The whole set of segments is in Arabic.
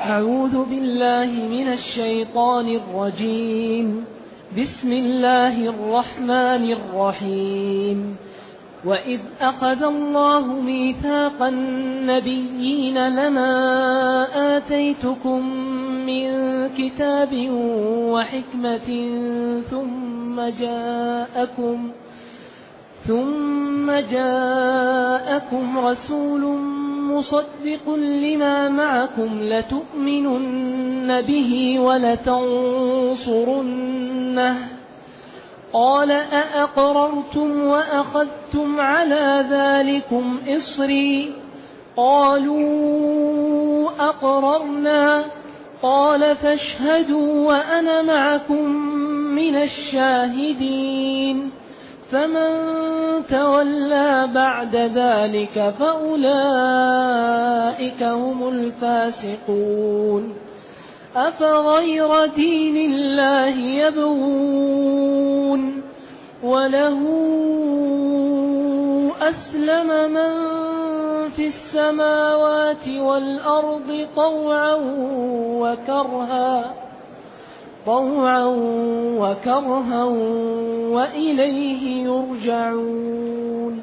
أعوذ بالله من الشيطان الرجيم. بسم الله الرحمن الرحيم. وإذ أخذ الله ميثاق النبيين لما آتيتكم من كتاب وحكمة ثم جاءكم رسول مصدق لما معكم لتؤمنن به ولتنصرنه قال أأقررتم وأخذتم على ذلكم إصري قالوا أقررنا قال فاشهدوا وأنا معكم من الشاهدين فمن تولى بعد ذلك فأولئك هم الفاسقون. أفغير دين الله يبغون وله أسلم من في السماوات والأرض طوعا وكرها وإليه يرجعون.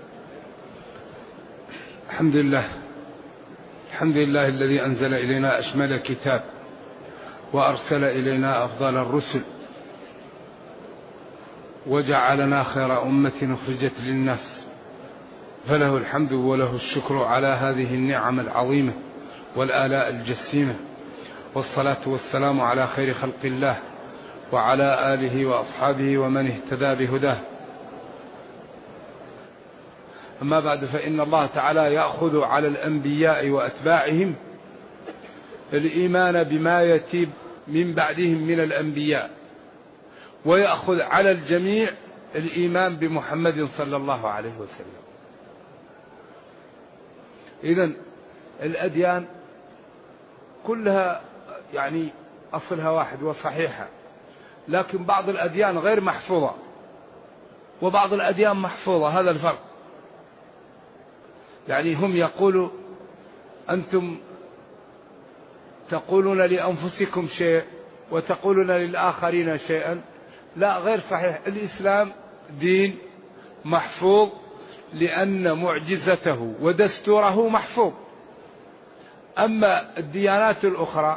الحمد لله الذي أنزل إلينا أشمل الكتاب وأرسل إلينا أفضل الرسل وجعلنا خير أمة أخرجت للناس، فله الحمد وله الشكر على هذه النعم العظيمة والآلاء الجسيمة، والصلاة والسلام على خير خلق الله وعلى آله وأصحابه ومن اهتدى بهداه. أما بعد، فإن الله تعالى يأخذ على الأنبياء وأتباعهم الإيمان بما يتيب من بعدهم من الأنبياء، ويأخذ على الجميع الإيمان بمحمد صلى الله عليه وسلم. إذن الأديان كلها يعني أصلها واحد وصحيحة، لكن بعض الأديان غير محفوظة وبعض الأديان محفوظة، هذا الفرق. يعني هم يقولوا أنتم تقولون لأنفسكم شيء وتقولون للآخرين شيئا، لا، غير صحيح. الإسلام دين محفوظ لأن معجزته ودستوره محفوظ. أما الديانات الأخرى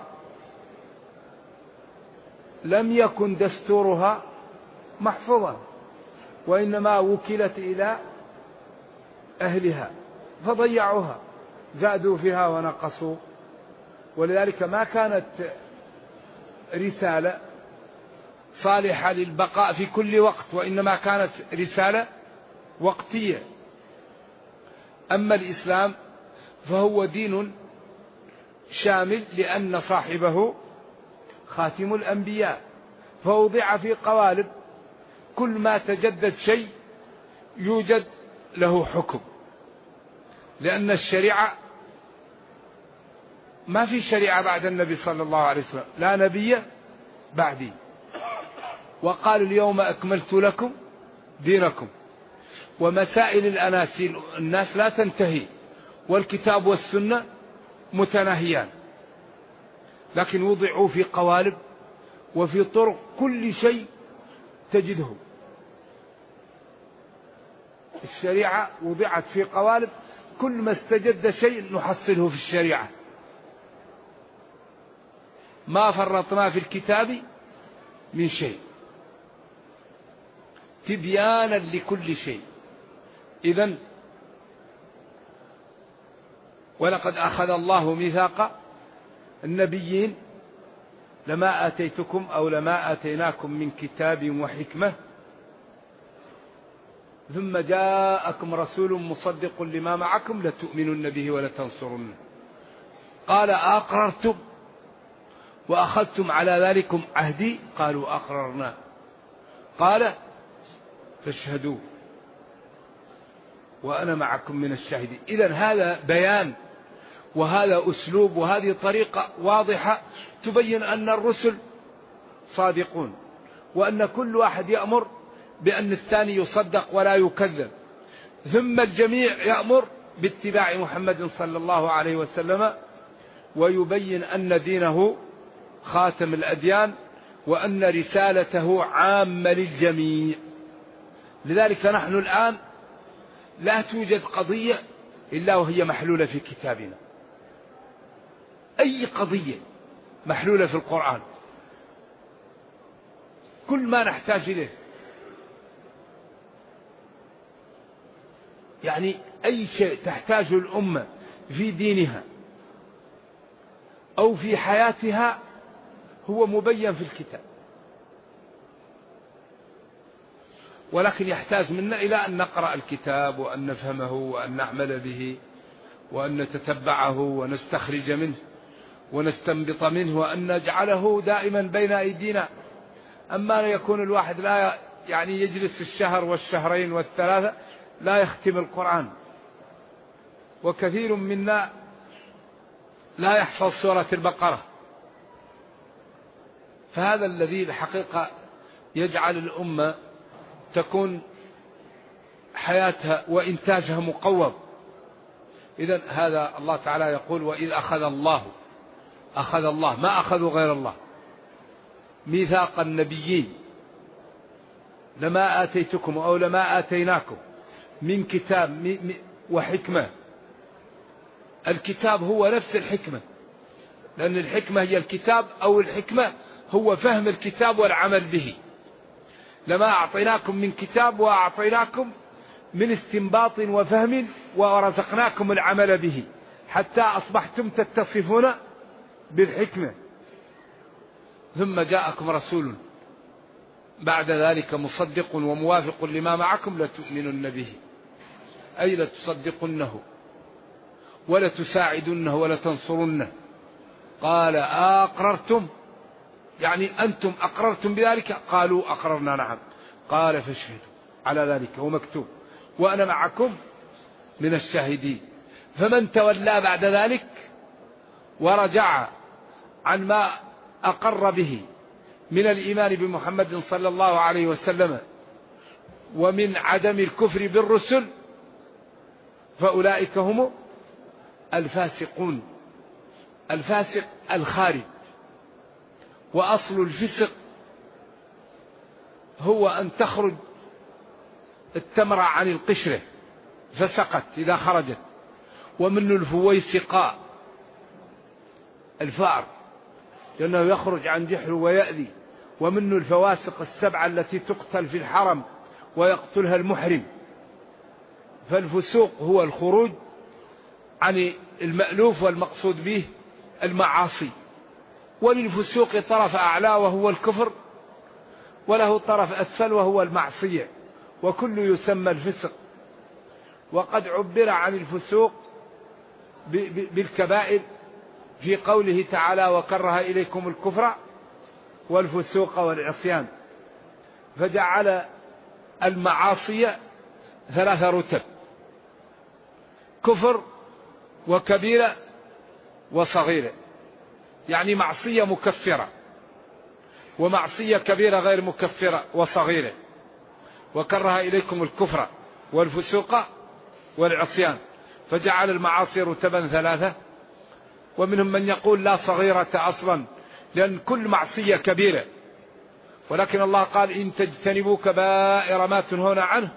لم يكن دستورها محفوظا، وإنما وكلت إلى أهلها فضيعوها، زادوا فيها ونقصوا، ولذلك ما كانت رسالة صالحة للبقاء في كل وقت، وإنما كانت رسالة وقتية. أما الإسلام فهو دين شامل لأن صاحبه خاتم الأنبياء، فوضع في قوالب، كل ما تجدد شيء يوجد له حكم، لأن الشريعة ما في شريعة بعد النبي صلى الله عليه وسلم، لا نبي بعدي. وقال اليوم أكملت لكم دينكم. ومسائل الأناسيل الناس لا تنتهي، والكتاب والسنة متناهيان، لكن وضعوا في قوالب وفي طرق، كل شيء تجده. الشريعة وضعت في قوالب، كل ما استجد شيء نحصله في الشريعة، ما فرطنا في الكتاب من شيء، تبيانا لكل شيء. إذن ولقد أخذ الله ميثاق النبيين لما آتيتكم أو لما آتيناكم من كتاب وحكمة ثم جاءكم رسول مصدق لما معكم لتؤمنن به ولتنصرنه قال أقررتم وأخذتم على ذلكم عهدي قالوا أقررنا قال فاشهدوا وأنا معكم من الشاهدين. إذن هذا بيان وهذا أسلوب وهذه طريقة واضحة تبين أن الرسل صادقون، وأن كل واحد يأمر بأن الثاني يصدق ولا يكذب، ثم الجميع يأمر باتباع محمد صلى الله عليه وسلم ويبين أن دينه خاتم الأديان وأن رسالته عامة للجميع. لذلك نحن الآن لا توجد قضية إلا وهي محلولة في كتابنا، أي قضية محلولة في القرآن، كل ما نحتاج إليه. يعني أي شيء تحتاجه الأمة في دينها أو في حياتها هو مبين في الكتاب، ولكن يحتاج منا إلى أن نقرأ الكتاب وأن نفهمه وأن نعمل به وأن نتتبعه ونستخرج منه ونستنبط منه وأن نجعله دائما بين أيدينا. أما يكون الواحد لا يعني يجلس الشهر والشهرين والثلاثة لا يختم القرآن، وكثير منا لا يحفظ سورة البقرة. فهذا الذي الحقيقة يجعل الأمة تكون حياتها وإنتاجها مقوض. إذن هذا الله تعالى يقول: وإذ أخذ الله، ما أخذوا غير الله، ميثاق النبيين لما آتيتكم أو لما آتيناكم من كتاب وحكمة. الكتاب هو نفس الحكمة، لأن الحكمة هي الكتاب، أو الحكمة هو فهم الكتاب والعمل به. لما أعطيناكم من كتاب وأعطيناكم من استنباط وفهم ورزقناكم العمل به حتى أصبحتم تتصفون بالحكمة. ثم جاءكم رسول بعد ذلك مصدق وموافق لما معكم لتؤمنن به، أي لتصدقنه ولتساعدنه ولتنصرنه. قال: أقررتم؟ يعني أنتم أقررتم بذلك؟ قالوا: أقررنا نعم. قال: فاشهدوا على ذلك، ومكتوب، وأنا معكم من الشاهدين. فمن تولى بعد ذلك ورجع عن ما أقر به من الإيمان بمحمد صلى الله عليه وسلم ومن عدم الكفر بالرسل فأولئك هم الفاسقون. الفاسق الخارج، وأصل الفسق هو أن تخرج التمرة عن القشرة فسقت إذا خرجت، ومنه الفويسقاء الفأر لأنه يخرج عن جحر ويأذي، ومنه الفواسق السبعة التي تقتل في الحرم ويقتلها المحرم. فالفسوق هو الخروج عن المألوف، والمقصود به المعاصي. وللفسوق طرف أعلى وهو الكفر، وله طرف أسفل وهو المعصية، وكل يسمى الفسق. وقد عبر عن الفسوق بالكبائر في قوله تعالى: وكره إليكم الكفر والفسوق والعصيان، فجعل المعاصي 3 رتب: كفر وكبيرة وصغيرة، يعني معصية مكفرة ومعصية كبيرة غير مكفرة وصغيرة. وكره إليكم الكفر والفسوق والعصيان، فجعل المعاصي رتبا 3. ومنهم من يقول لا صغيرة أصلا، لأن كل معصية كبيرة، ولكن الله قال: إن تجتنبوا كبائر ما تنهون عنه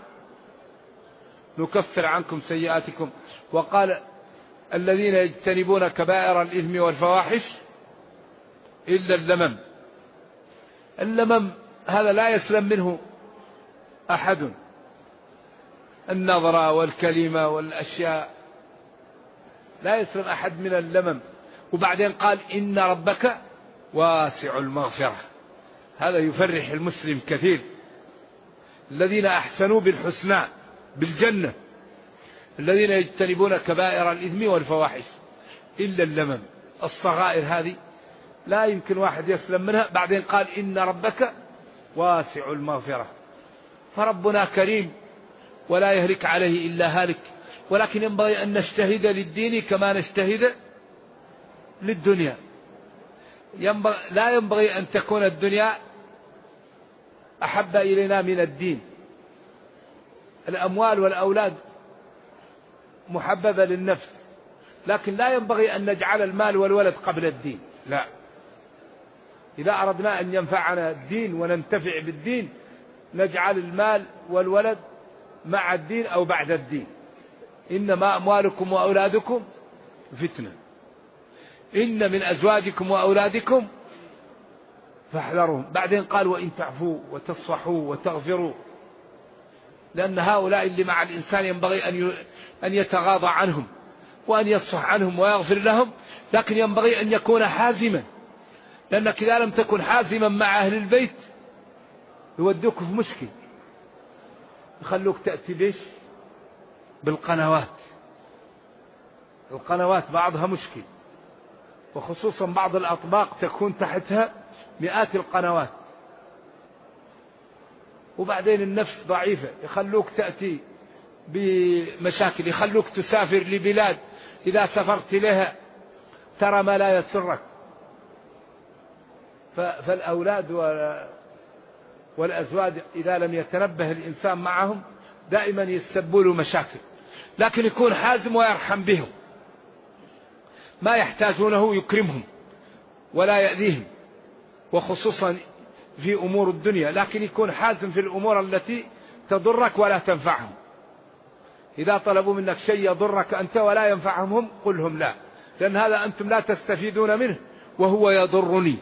نكفر عنكم سيئاتكم. وقال: الذين يجتنبون كبائر الإثم والفواحش إلا اللمم. اللمم هذا لا يسلم منه أحد، النظرة والكلمة والأشياء لا يسلم أحد من اللمم. وبعدين قال: إن ربك واسع المغفرة. هذا يفرح المسلم كثير. الذين أحسنوا بالحسنى بالجنة، الذين يجتنبون كبائر الإثم والفواحش إلا اللمم. الصغائر هذه لا يمكن واحد يسلم منها. بعدين قال: إن ربك واسع المغفرة. فربنا كريم ولا يهلك عليه إلا هالك، ولكن ينبغي أن نجتهد للدين كما نجتهد للدنيا. لا ينبغي أن تكون الدنيا أحب إلينا من الدين. الأموال والأولاد محببة للنفس، لكن لا ينبغي أن نجعل المال والولد قبل الدين، لا. إذا أردنا أن ينفعنا الدين وننتفع بالدين نجعل المال والولد مع الدين أو بعد الدين. إنما أموالكم وأولادكم فتنة، إن من أزواجكم وأولادكم فاحذرهم. بعدين قال وإن تعفوا وتصفحوا وتغفروا، لأن هؤلاء اللي مع الإنسان ينبغي أن يتغاضى عنهم وأن يصفح عنهم ويغفر لهم، لكن ينبغي أن يكون حازما، لأنك إذا لم تكن حازما مع أهل البيت يودوك في مشكل، يخلوك تأتي بيش بالقنوات. القنوات بعضها مشكل، وخصوصا بعض الأطباق تكون تحتها مئات القنوات، وبعدين النفس ضعيفة يخلوك تأتي بمشاكل، يخلوك تسافر لبلاد إذا سافرت لها ترى ما لا يسرك. فالأولاد والأزواج إذا لم يتنبه الإنسان معهم دائما يسببوا له مشاكل، لكن يكون حازم ويرحم بهم، ما يحتاجونه يكرمهم ولا يأذيهم، وخصوصا في أمور الدنيا، لكن يكون حازم في الأمور التي تضرك ولا تنفعهم. إذا طلبوا منك شيء يضرك أنت ولا ينفعهم هم قل لهم لا، لأن هذا أنتم لا تستفيدون منه وهو يضرني.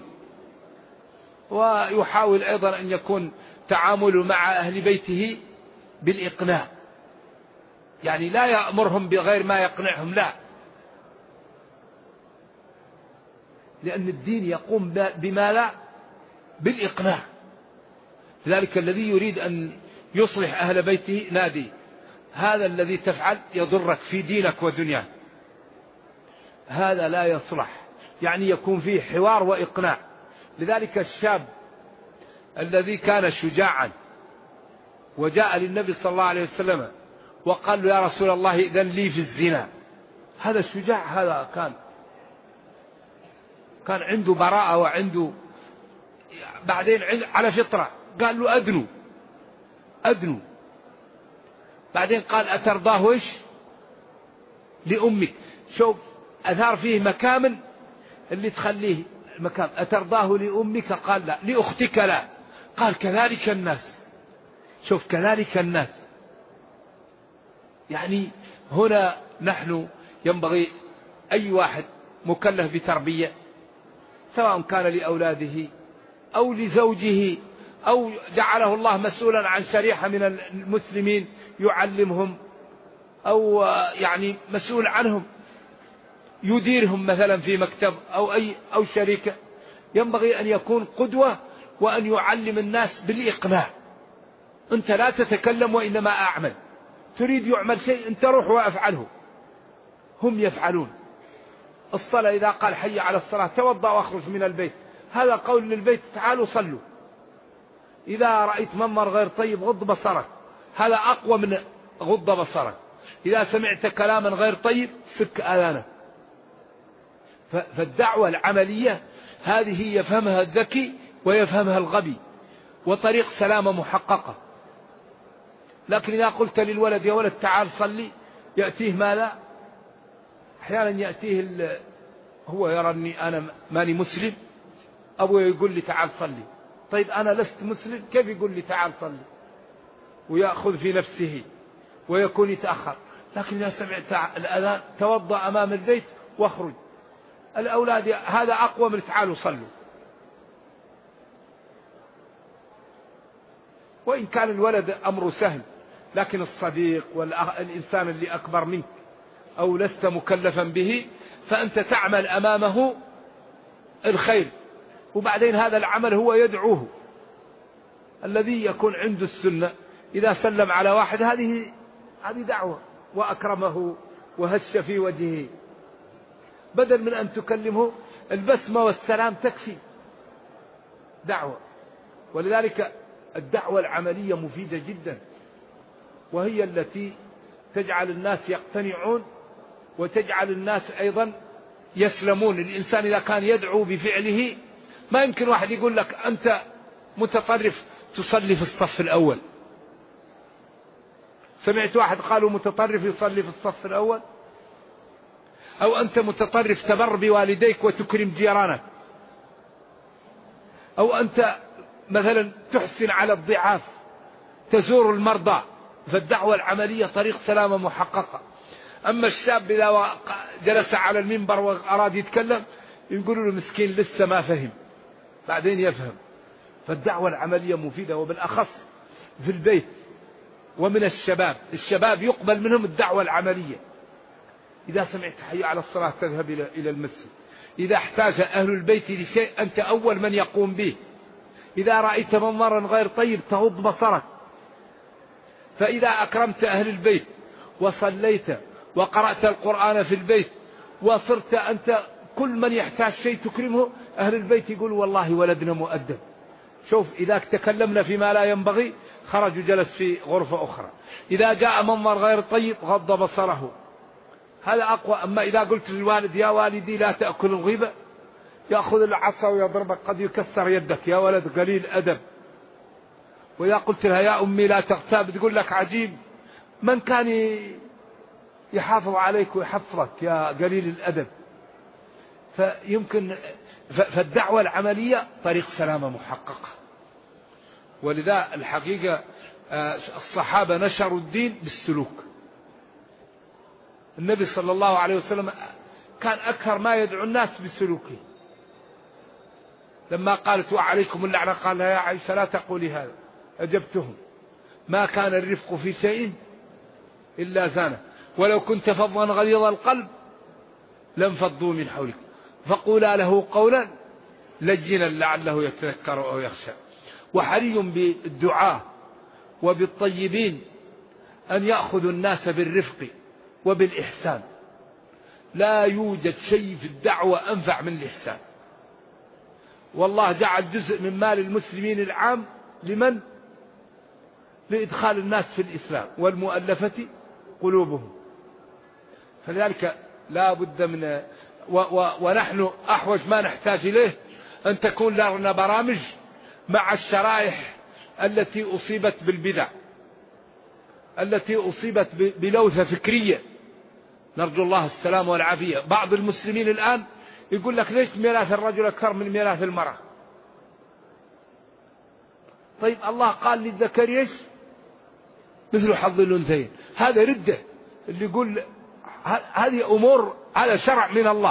ويحاول أيضا أن يكون تعامله مع أهل بيته بالإقناع، يعني لا يأمرهم بغير ما يقنعهم، لا، لأن الدين يقوم بما لا بالإقناع. لذلك الذي يريد أن يصلح أهل بيته نادي هذا الذي تفعل يضرك في دينك ودنياك، هذا لا يصلح، يعني يكون فيه حوار وإقناع. لذلك الشاب الذي كان شجاعا وجاء للنبي صلى الله عليه وسلم وقال له يا رسول الله إذن لي في الزنا، هذا الشجاع، هذا كان عنده براءة وعنده بعدين على فطرة. قال له أدنو. بعدين قال أترضاه إيش لأمك؟ شوف أثار فيه مكامن اللي تخليه مكان. أترضاه لأمك؟ قال لا. لأختك؟ لا. قال كذلك الناس. شوف كذلك الناس، يعني هنا نحن ينبغي أي واحد مكلف بتربية سواء كان لأولاده أو لزوجه أو جعله الله مسؤولا عن شريحة من المسلمين يعلمهم أو يعني مسؤول عنهم يديرهم مثلا في مكتب أو شركة، ينبغي أن يكون قدوة وأن يعلم الناس بالإقناع. أنت لا تتكلم وإنما أعمل، تريد يعمل شيء أنت روح وأفعله، هم يفعلون. الصلاة إذا قال حي على الصلاة توضأ واخرج من البيت، هذا قول للبيت تعالوا صلوا. إذا رأيت منظر غير طيب غض بصرك، هذا أقوى من غض بصرك. إذا سمعت كلاما غير طيب سك آذانك. فالدعوة العملية هذه يفهمها الذكي ويفهمها الغبي، وطريق سلامة محققة. لكن إذا قلت للولد يا ولد تعال صلي، يأتيه ماذا؟ أحيانا يأتيه هو يرى أني أنا ماني مسلم، أبوه يقول لي تعال صلي. طيب أنا لست مسلم، كيف يقول لي تعال صلي؟ ويأخذ في نفسه ويكون يتأخر. لكن إذا سمعت الأذان توضأ أمام البيت واخرج. الأولاد هذا أقوى من تعالوا صلوا. وإن كان الولد أمره سهل، لكن الصديق والإنسان اللي أكبر منك أو لست مكلفا به فأنت تعمل أمامه الخير، وبعدين هذا العمل هو يدعوه. الذي يكون عنده السنة إذا سلم على واحد هذه دعوة، وأكرمه وهش في وجهه، بدل من أن تكلمه البسمة والسلام تكفي دعوة. ولذلك الدعوة العملية مفيدة جدا، وهي التي تجعل الناس يقتنعون وتجعل الناس أيضا يسلمون. الإنسان إذا كان يدعو بفعله، ما يمكن واحد يقول لك أنت متطرف تصلي في الصف الأول. سمعت واحد قالوا متطرف يصلي في الصف الأول؟ أو أنت متطرف تبر بوالديك وتكرم جيرانك، أو أنت مثلا تحسن على الضعاف، تزور المرضى، فالدعوة العملية طريق سلامة محققة. أما الشاب إذا جلس على المنبر وأراد يتكلم يقولوا له مسكين لسه ما فهم، بعدين يفهم. فالدعوة العملية مفيدة، وبالأخص في البيت. ومن الشباب يقبل منهم الدعوة العملية. إذا سمعت حي على الصلاة تذهب إلى المسجد. إذا احتاج أهل البيت لشيء أنت أول من يقوم به. إذا رأيت منظرا غير طيب تغض بصرك. فإذا أكرمت أهل البيت وصليت وقرأت القرآن في البيت وصرت أنت كل من يحتاج شيء تكرمه، أهل البيت يقول والله ولدنا مؤدب. شوف، إذا تكلمنا فيما لا ينبغي خرج وجلس في غرفة أخرى. إذا جاء منظر غير طيب غض بصره. هذا أقوى. أما إذا قلت للوالد يا والدي لا تأكل الغيبة، يأخذ العصا ويضربك، قد يكسر يدك، يا ولد قليل أدب. وإذا قلت لها يا أمي لا تغتاب تقول لك عجيب، من كان يحافظ عليك ويحفظك يا قليل الأدب. فالدعوة العملية طريق سلامة محققة. ولذا الحقيقة الصحابة نشروا الدين بالسلوك. النبي صلى الله عليه وسلم كان أكثر ما يدعو الناس بسلوكه. لما قالت وعليكم اللعنة قال يا عائشة لا تقولي هذا، أجبتهم ما كان الرفق في شيء إلا زانه، ولو كنت فظا غليظ القلب لانفضوا من حولك، فقولا له قولا لجنا لعله يتذكر أو يخشى. وحري بالدعاء وبالطيبين أن يأخذوا الناس بالرفق وبالإحسان. لا يوجد شيء في الدعوة أنفع من الإحسان. والله جعل جزء من مال المسلمين العام لمن؟ لإدخال الناس في الإسلام والمؤلفة قلوبهم. فلذلك لا بد من ونحن أحوج ما نحتاج إليه أن تكون لنا برامج مع الشرائح التي أصيبت بالبدع، التي أصيبت بلوثة فكرية، نرجو الله السلام والعافية. بعض المسلمين الآن يقول لك ليش ميراث الرجل أكثر من ميراث المرأة؟ طيب الله قال للذكر ايش؟ مثل حظ الأنثيين. هذا ردة. اللي يقول هذه أمور، هذا شرع من الله.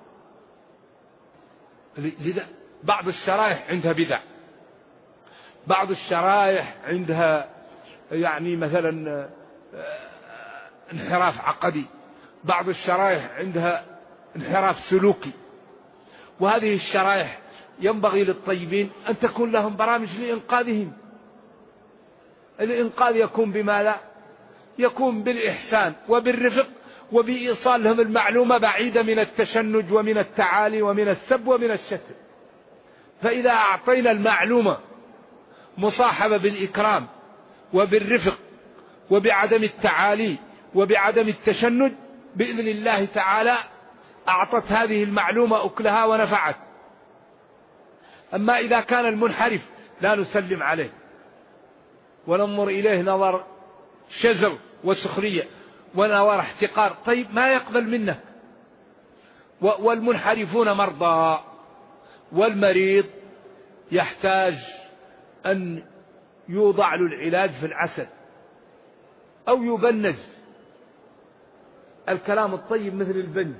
لذا بعض الشرائح عندها بدع، بعض الشرائح عندها يعني مثلا انحراف عقدي، بعض الشرائح عندها انحراف سلوكي. وهذه الشرائح ينبغي للطيبين أن تكون لهم برامج لإنقاذهم. الإنقاذ يكون بماذا؟ يكون بالإحسان وبالرفق وبإيصال لهم المعلومة بعيدة من التشنج ومن التعالي ومن السب ومن الشتم. فإذا أعطينا المعلومة مصاحبة بالإكرام وبالرفق وبعدم التعالي وبعدم التشنج، بإذن الله تعالى أعطت هذه المعلومة أكلها ونفعت. أما إذا كان المنحرف لا نسلم عليه وننظر إليه نظر شزر وسخرية ونظر احتقار، طيب ما يقبل منك. والمنحرفون مرضى، والمريض يحتاج أن يوضع له العلاج في العسل أو يبنج. الكلام الطيب مثل البنج.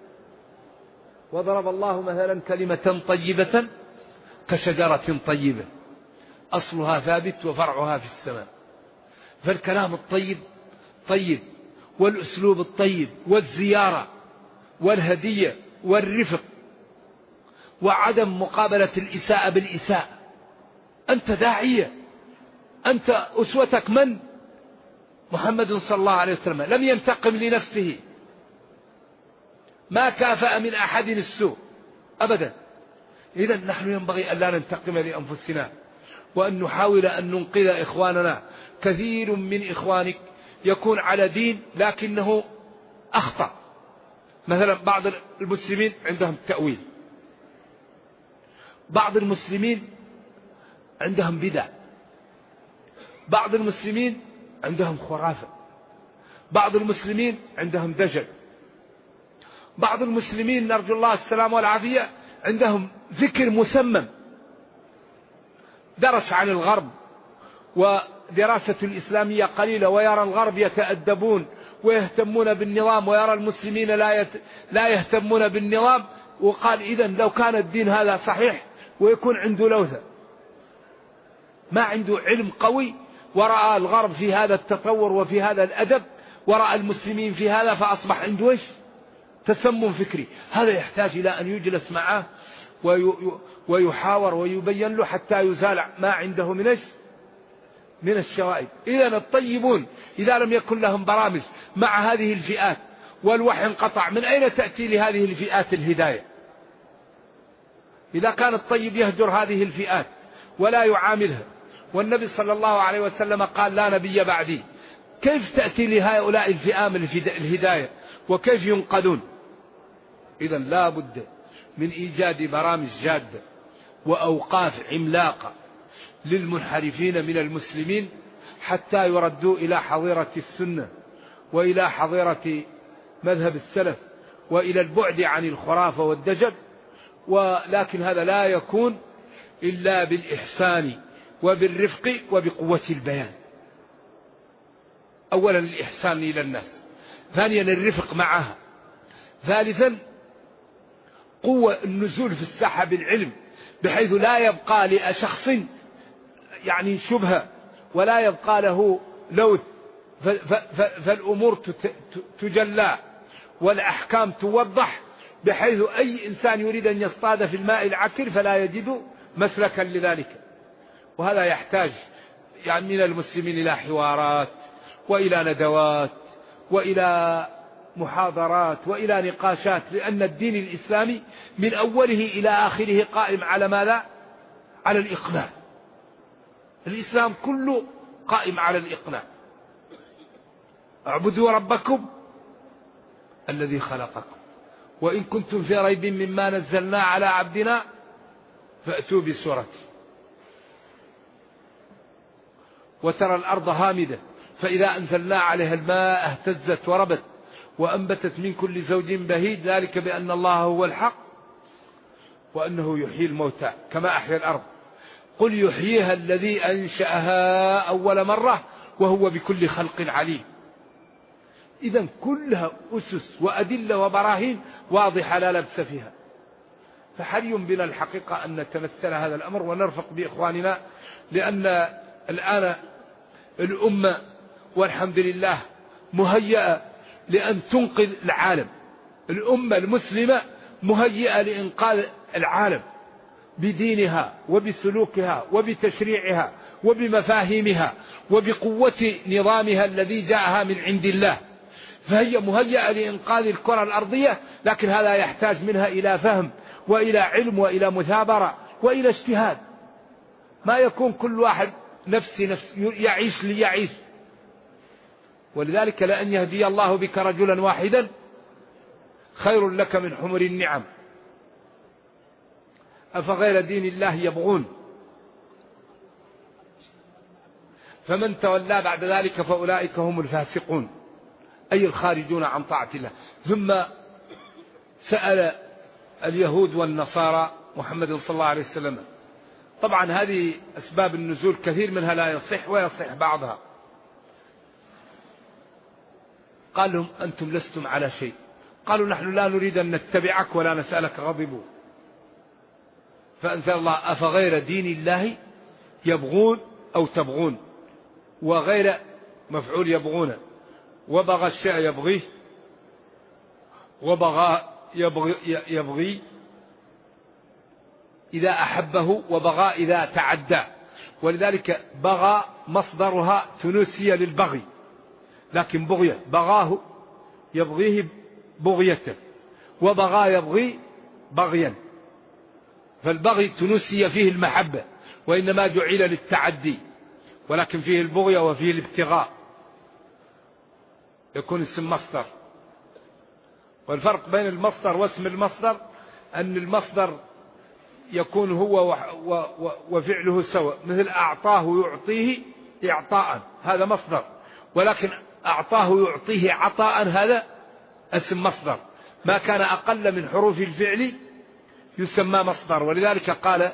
وضرب الله مثلا كلمة طيبة كشجرة طيبة أصلها ثابت وفرعها في السماء. فالكلام الطيب طيب، والأسلوب الطيب، والزيارة والهدية والرفق، وعدم مقابلة الإساءة بالإساءة. أنت داعية، أنت أسوتك من؟ محمد صلى الله عليه وسلم لم ينتقم لنفسه، ما كافأ من أحد السوء أبدا. إذن نحن ينبغي أن لا ننتقم لأنفسنا، وأن نحاول أن ننقذ إخواننا. كثير من إخوانك يكون على دين لكنه أخطأ. مثلا بعض المسلمين عندهم تأويل، بعض المسلمين عندهم بدع، بعض المسلمين عندهم خرافة، بعض المسلمين عندهم دجل. بعض المسلمين نرجو الله السلامة والعافية عندهم فكر مسمم، درس عن الغرب ودراسة الإسلامية قليلة، ويرى الغرب يتأدبون ويهتمون بالنظام، ويرى المسلمين لا يهتمون بالنظام، وقال إذن لو كان الدين هذا صحيح ويكون عنده لوثة، ما عنده علم قوي، ورأى الغرب في هذا التطور وفي هذا الأدب، ورأى المسلمين في هذا، فأصبح عنده إيش؟ تسمم فكري. هذا يحتاج إلى أن يجلس معه ويحاور ويبين له حتى يزال ما عنده من إيش؟ من الشوائب. إذن الطيبون إذا لم يكن لهم برامج مع هذه الفئات والوحي انقطع، من أين تأتي لهذه الفئات الهداية؟ إذا كان الطيب يهجر هذه الفئات ولا يعاملها، والنبي صلى الله عليه وسلم قال لا نبي بعدي، كيف تأتي لهؤلاء الفئام الهداية وكيف ينقذون؟ إذن لا بد من إيجاد برامج جادة وأوقاف عملاقة للمنحرفين من المسلمين حتى يردوا إلى حظيرة السنة وإلى حظيرة مذهب السلف وإلى البعد عن الخرافة والدجل. ولكن هذا لا يكون إلا بالإحسان وبالرفق وبقوة البيان. أولا الإحسان إلى الناس، ثانيا الرفق معها، ثالثا قوة النزول في الساحة بالعلم، بحيث لا يبقى لشخص يعني شبهة ولا يبقى له لوث، فالأمور تجلى والأحكام توضح، بحيث أي إنسان يريد أن يصطاد في الماء العكر فلا يجد مسلكا لذلك. وهذا يحتاج يعني من المسلمين إلى حوارات وإلى ندوات وإلى محاضرات وإلى نقاشات، لأن الدين الإسلامي من أوله إلى آخره قائم على ماذا؟ على الإقناع. الإسلام كله قائم على الإقناع. اعبدوا ربكم الذي خلقكم وإن كنتم في ريب مما نزلنا على عبدنا فأتوا بسورة. وترى الأرض هامدة فإذا أنزلنا عليها الماء اهتزت وربت وأنبتت من كل زوج بهيج، ذلك بأن الله هو الحق وأنه يحيي الموتى كما أحيا الأرض، قل يحييها الذي أنشأها أول مرة وهو بكل خلق عليم. إذن كلها أسس وأدلة وبراهين واضحة لا لبس فيها. فحري بنا الحقيقة أن نتمثل هذا الأمر ونرفق بإخواننا، لأن الآن الأمة والحمد لله مهيئة لأن تنقذ العالم. الأمة المسلمة مهيئة لإنقاذ العالم بدينها وبسلوكها وبتشريعها وبمفاهيمها وبقوة نظامها الذي جاءها من عند الله، فهي مهيئة لإنقاذ الكرة الأرضية. لكن هذا يحتاج منها إلى فهم وإلى علم وإلى مثابرة وإلى اجتهاد، ما يكون كل واحد نفسي يعيش ليعيش. ولذلك لأن يهدي الله بك رجلا واحدا خير لك من حمر النعم. أفغير دين الله يبغون فمن تولى بعد ذلك فأولئك هم الفاسقون، أي الخارجون عن طاعة الله. ثم سأل اليهود والنصارى محمد صلى الله عليه وسلم. طبعا هذه أسباب النزول كثير منها لا يصح ويصح بعضها. قال لهم أنتم لستم على شيء، قالوا نحن لا نريد أن نتبعك ولا نسألك، غضبوا. فأنزل الله أفغير دين الله يبغون أو تبغون، وغير مفعول يبغون، وبغى الشيء يبغيه، وبغى يبغي إذا أحبه، وبغى إذا تعدى. ولذلك بغى مصدرها ثنوسية للبغي، لكن بغية بغاه يبغيه بغية، وبغى يبغي بغيا. فالبغي ثنوسية فيه المحبة وإنما جعل للتعدي، ولكن فيه البغية وفيه الابتغاء، يكون اسم مصدر. والفرق بين المصدر واسم المصدر أن المصدر يكون هو وفعله سواء، مثل أعطاه يعطيه إعطاء، هذا مصدر، ولكن أعطاه يعطيه عطاء هذا اسم مصدر. ما كان أقل من حروف الفعل يسمى مصدر. ولذلك قال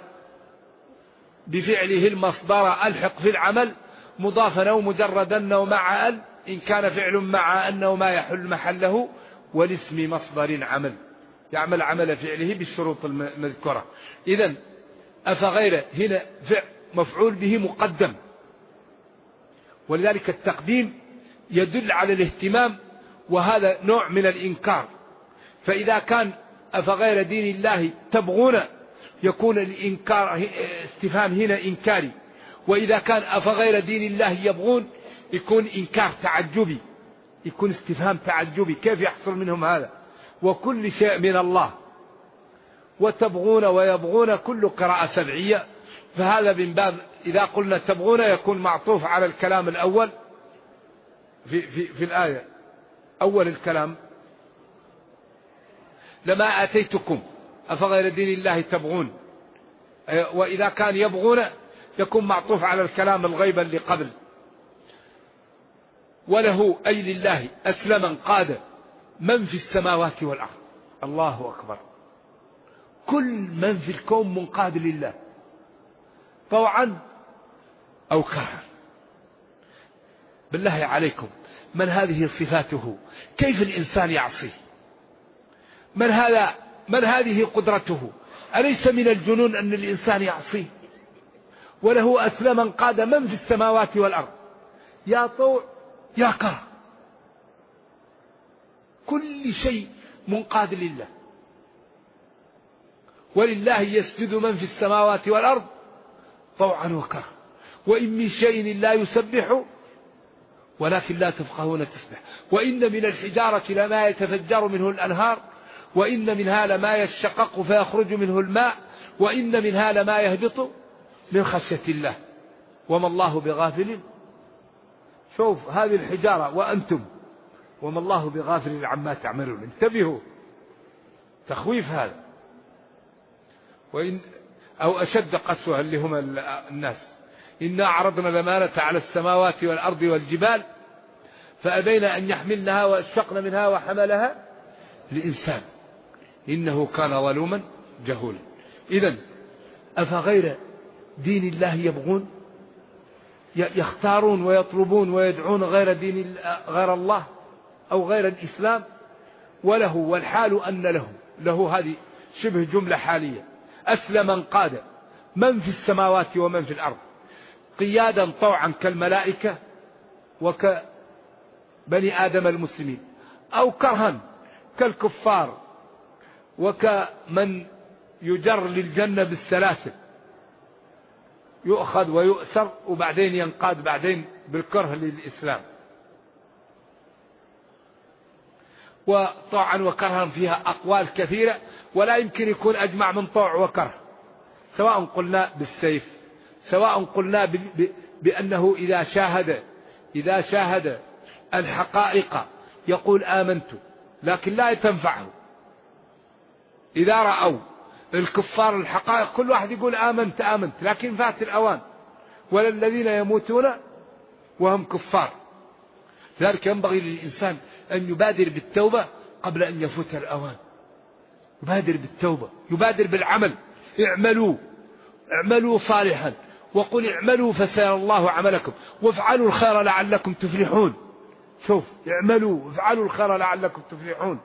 بفعله المصدر ألحق في العمل مضافا أو مجردا أو مع ال إن كان فعل مع أنه ما يحل محله والاسم مصدر عمل يعمل عمل فعله بالشروط المذكورة. إذن أفغير هنا مفعول به مقدم، ولذلك التقديم يدل على الاهتمام، وهذا نوع من الإنكار. فإذا كان أفغير دين الله تبغون يكون الإنكار استفهام هنا إنكاري، وإذا كان أفغير دين الله يبغون يكون إنكار تعجبي، يكون استفهام تعجبي. كيف يحصل منهم هذا؟ وكل شيء من الله، وتبغون ويبغون كل قراءة سبعية، فهذا من باب إذا قلنا تبغون يكون معطوف على الكلام الأول في الآية أول الكلام لما آتيتكم أفغير دين الله تبغون، وإذا كان يبغون يكون معطوف على الكلام الغيب اللي قبل. وله أي لله أسلم قاد من في السماوات والأرض. الله أكبر. كل من في الكون منقاد لله طوعا أو كرها. بالله عليكم من هذه صفاته؟ كيف الإنسان يعصيه؟ من هذه قدرته؟ أليس من الجنون أن الإنسان يعصيه؟ وله أسلم قاد من في السماوات والأرض يا طوع يا كره، كل شيء منقاد لله. ولله يسجد من في السماوات والأرض طوعا وكرها وإن من شيء لا يسبح ولكن لا تفقهون تسبح وإن من الحجارة لما يتفجر منه الأنهار وإن منها لما يشقق فيخرج منه الماء وإن منها لما يهبط من خشية الله وما الله بغافل. شوف هذه الحجارة وأنتم وما الله بغافل عما تعملون. انتبهوا، تخويف هذا. وإن أو أشد قسوة اللي هم الناس. إنا عرضنا الأمانة على السماوات والأرض والجبال فأبين أن يحملنها وأشفقن منها وحملها الإنسان إنه كان ظلوما جهولا. إذن أفغير دين الله يبغون؟ يختارون ويطلبون ويدعون غير دين غير الله أو غير الإسلام. وله والحال أن له هذه شبه جملة حالية. أسلم انقاد من في السماوات ومن في الأرض قيادا طوعا كالملائكة وكبني آدم المسلمين أو كرها كالكفار وكمن يجر للجنة بالسلاسل يؤخذ ويؤسر وبعدين ينقاد بعدين بالكره للإسلام. وطوعا وكرها فيها أقوال كثيرة ولا يمكن يكون أجمع من طوع وكره، سواء قلنا بالسيف سواء قلنا بأنه إذا شاهد الحقائق يقول آمنت لكن لا تنفعه. إذا رأوا الكفار الحقائق كل واحد يقول آمنت لكن فات الأوان. ولا الذين يموتون وهم كفار. لذلك ينبغي للإنسان أن يبادر بالتوبة قبل أن يفوت الأوان. يبادر بالتوبة، يبادر بالعمل. اعملوا صالحا وقل اعملوا فسيرى الله عملكم وافعلوا الخير لعلكم تفلحون. شوف اعملوا وافعلوا الخير لعلكم تفلحون.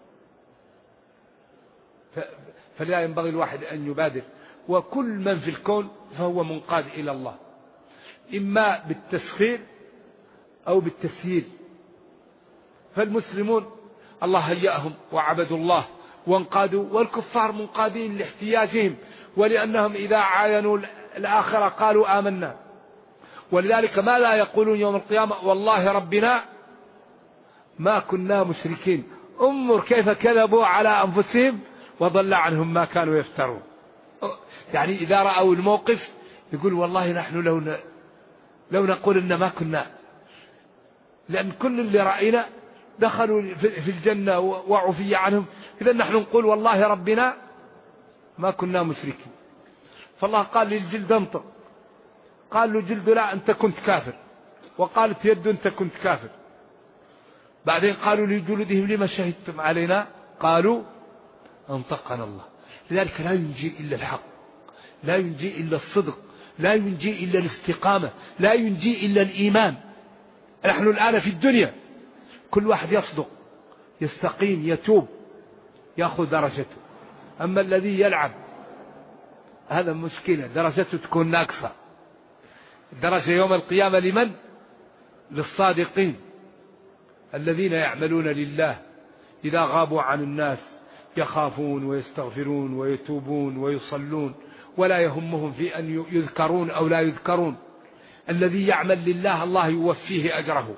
فلا ينبغي الواحد أن يبادر. وكل من في الكون فهو منقاد إلى الله إما بالتسخير أو بالتسيير. فالمسلمون الله هيأهم وعبدوا الله وانقادوا، والكفار منقادين لاحتياجهم ولأنهم إذا عاينوا الآخرة قالوا آمنا. ولذلك ما لا يقولون يوم القيامة والله ربنا ما كنا مشركين. انظر كيف كذبوا على أنفسهم وضل عنهم ما كانوا يفترون. يعني إذا رأوا الموقف يقول والله نحن لو نقول إن ما كنا، لأن كل اللي رأينا دخلوا في الجنة وعفي عنهم، إذا نحن نقول والله ربنا ما كنا مشركين. فالله قال للجلد انطق، قال له جلد لا أنت كنت كافر، وقالت يد أنت كنت كافر. بعدين قالوا لجلودهم لما شهدتم علينا قالوا أنطقنا الله. لذلك لا ينجي إلا الحق، لا ينجي إلا الصدق، لا ينجي إلا الاستقامة، لا ينجي إلا الإيمان. نحن الآن في الدنيا كل واحد يصدق يستقيم يتوب يأخذ درجته، أما الذي يلعب هذا مشكلة، درجته تكون ناقصة. الدرجة يوم القيامة لمن؟ للصادقين الذين يعملون لله، إذا غابوا عن الناس يخافون ويستغفرون ويتوبون ويصلون، ولا يهمهم في أن يذكرون أو لا يذكرون. الذي يعمل لله الله يوفيه أجره.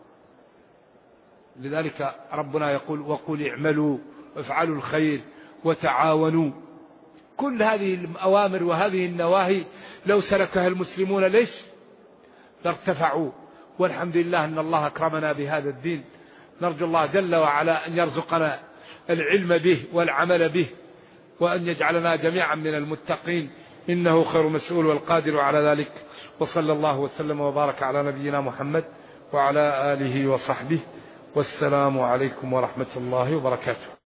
لذلك ربنا يقول وقل اعملوا وافعلوا الخير وتعاونوا. كل هذه الأوامر وهذه النواهي لو سلكها المسلمون ليش لارتفعوا. والحمد لله أن الله أكرمنا بهذا الدين. نرجو الله جل وعلا أن يرزقنا العلم به والعمل به، وأن يجعلنا جميعا من المتقين، إنه خير مسؤول والقادر على ذلك. وصلى الله وسلم وبارك على نبينا محمد وعلى آله وصحبه، والسلام عليكم ورحمة الله وبركاته.